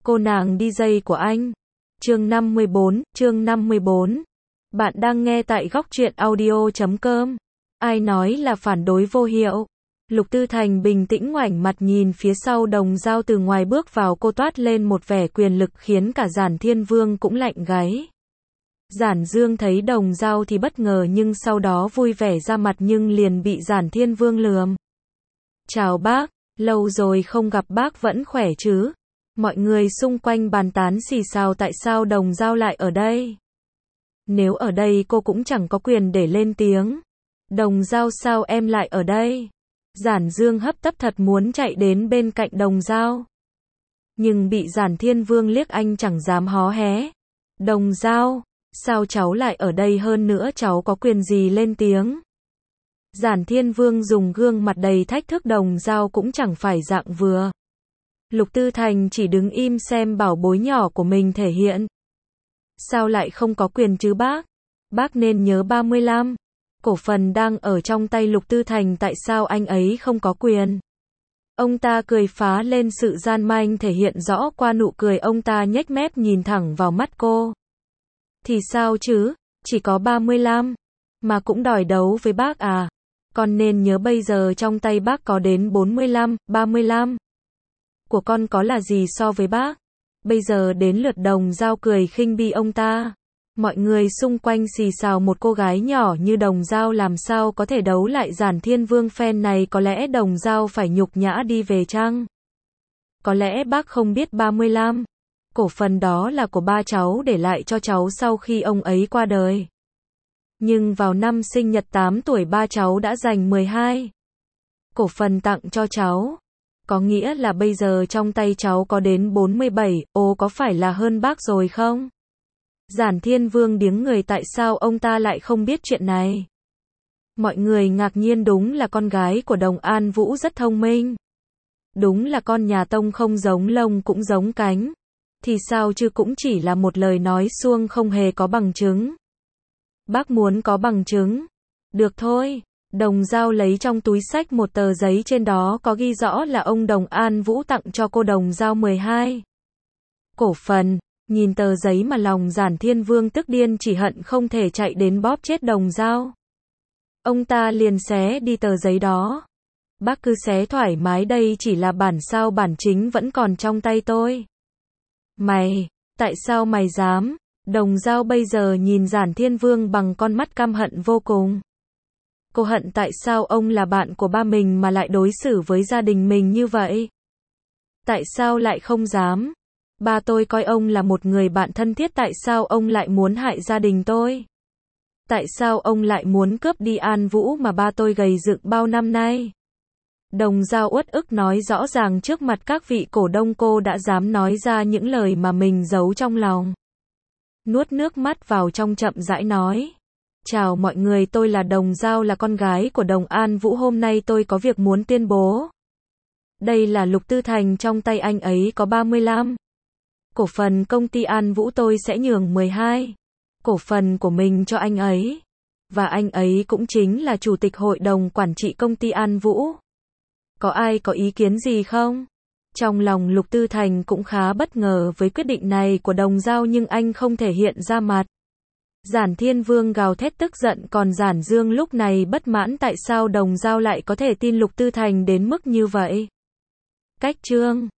Cô nàng DJ của anh. Chương 54. Bạn đang nghe tại góc truyện audio.com. Ai nói là phản đối vô hiệu? Lục Tư Thành bình tĩnh ngoảnh mặt nhìn phía sau Đồng Dao từ ngoài bước vào, cô toát lên một vẻ quyền lực khiến cả Giản Thiên Vương cũng lạnh gáy. Giản Dương thấy Đồng Dao thì bất ngờ nhưng sau đó vui vẻ ra mặt nhưng liền bị Giản Thiên Vương lườm. Chào bác, lâu rồi không gặp, bác vẫn khỏe chứ? Mọi người xung quanh bàn tán xì xào tại sao Đồng Dao lại ở đây. Nếu ở đây cô cũng chẳng có quyền để lên tiếng. Đồng Dao, sao em lại ở đây? Giản Dương hấp tấp thật muốn chạy đến bên cạnh Đồng Dao. Nhưng bị Giản Thiên Vương liếc anh chẳng dám hó hé. Đồng Dao, sao cháu lại ở đây, hơn nữa cháu có quyền gì lên tiếng? Giản Thiên Vương dùng gương mặt đầy thách thức, Đồng Dao cũng chẳng phải dạng vừa. Lục Tư Thành chỉ đứng im xem bảo bối nhỏ của mình thể hiện. Sao lại không có quyền chứ bác? Bác nên nhớ 35. Cổ phần đang ở trong tay Lục Tư Thành, tại sao anh ấy không có quyền? Ông ta cười phá lên, sự gian manh thể hiện rõ qua nụ cười, ông ta nhếch mép nhìn thẳng vào mắt cô. Thì sao chứ, chỉ có 35, mà cũng đòi đấu với bác à? Con nên nhớ bây giờ trong tay bác có đến 45, 35. Của con có là gì so với bác? Bây giờ đến lượt Đồng Dao cười khinh bỉ ông ta. Mọi người xung quanh xì xào, một cô gái nhỏ như Đồng Dao làm sao có thể đấu lại Giản Thiên Vương phen này, có lẽ Đồng Dao phải nhục nhã đi về chăng? Có lẽ bác không biết 35. Cổ phần đó là của ba cháu để lại cho cháu sau khi ông ấy qua đời. Nhưng vào năm sinh nhật 8 tuổi ba cháu đã dành 12 cổ phần tặng cho cháu. Có nghĩa là bây giờ trong tay cháu có đến 47, ồ có phải là hơn bác rồi không? Giản Thiên Vương điếng người, tại sao ông ta lại không biết chuyện này? Mọi người ngạc nhiên, đúng là con gái của Đồng An Vũ rất thông minh. Đúng là con nhà Tông không giống lông cũng giống cánh. Thì sao chứ, cũng chỉ là một lời nói suông không hề có bằng chứng. Bác muốn có bằng chứng? Được thôi. Đồng Dao lấy trong túi xách một tờ giấy, trên đó có ghi rõ là ông Đồng An Vũ tặng cho cô Đồng Dao 12 cổ phần. Nhìn tờ giấy mà lòng Giản Thiên Vương tức điên, chỉ hận không thể chạy đến bóp chết Đồng Dao. Ông ta liền xé đi tờ giấy đó. Bác cứ xé thoải mái, đây chỉ là bản sao, bản chính vẫn còn trong tay tôi. Mày, tại sao mày dám? Đồng Dao bây giờ nhìn Giản Thiên Vương bằng con mắt căm hận vô cùng. Cô hận tại sao ông là bạn của ba mình mà lại đối xử với gia đình mình như vậy? Tại sao lại không dám? Ba tôi coi ông là một người bạn thân thiết, tại sao ông lại muốn hại gia đình tôi? Tại sao ông lại muốn cướp đi An Vũ mà ba tôi gầy dựng bao năm nay? Đồng Dao uất ức nói rõ ràng trước mặt các vị cổ đông, cô đã dám nói ra những lời mà mình giấu trong lòng. Nuốt nước mắt vào trong, chậm rãi nói. Chào mọi người, tôi là Đồng Dao, là con gái của Đồng An Vũ. Hôm nay tôi có việc muốn tuyên bố. Đây là Lục Tư Thành, trong tay anh ấy có 35 cổ phần công ty An Vũ, tôi sẽ nhường 12 cổ phần của mình cho anh ấy. Và anh ấy cũng chính là chủ tịch hội đồng quản trị công ty An Vũ. Có ai có ý kiến gì không? Trong lòng Lục Tư Thành cũng khá bất ngờ với quyết định này của Đồng Dao, nhưng anh không thể hiện ra mặt. Giản Thiên Vương gào thét tức giận, còn Giản Dương lúc này bất mãn tại sao Đồng Dao lại có thể tin Lục Tư Thành đến mức như vậy. Cách chương